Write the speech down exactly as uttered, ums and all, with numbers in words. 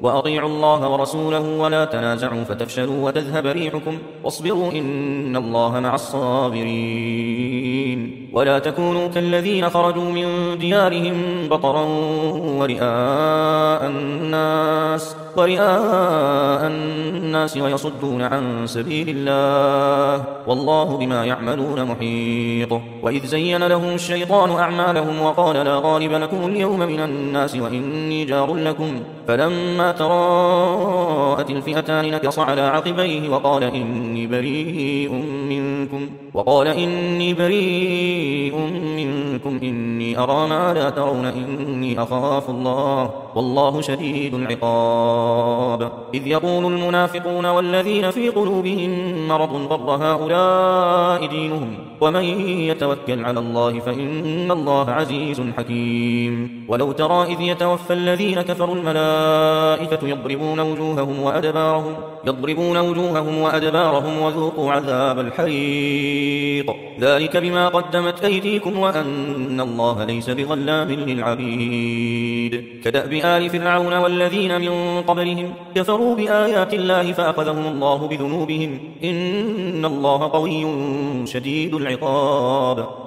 وأطيعوا الله ورسوله ولا تنازعوا فتفشلوا وتذهب ريحكم واصبروا إن الله مع الصابرين. ولا تكونوا كالذين خرجوا من ديارهم بطرا ورئاء الناس ورئاء الناس ويصدون عن سبيل الله والله بما يعملون محيط. وإذ زين لهم الشيطان أعمالهم وقال لا غالب لكم اليوم من الناس وإني جار لكم فلما تراءت الفئتان نكص على عقبيه وقال إني بريء منكم وقال إني بريء منكم إني أرى ما لا ترون إني أخاف الله والله شديد العقاب. إذ يقول المنافقون والذين في قلوبهم مرض غر هؤلاء دينهم ومن يتوكل على الله فإن الله عزيز حكيم. ولو ترى إذ يتوفى الذين كفروا الملائكة يضربون وجوههم وأدبارهم يضربون وجوههم وأدبارهم وذوقوا عذاب الحريق ذلك بما قدمت أيديكم وأن الله ليس بظلام للعبيد. كدأب آل فرعون والذين من قبلهم كفروا بآيات الله فأخذهم الله بذنوبهم إن الله قوي شديد العقاب.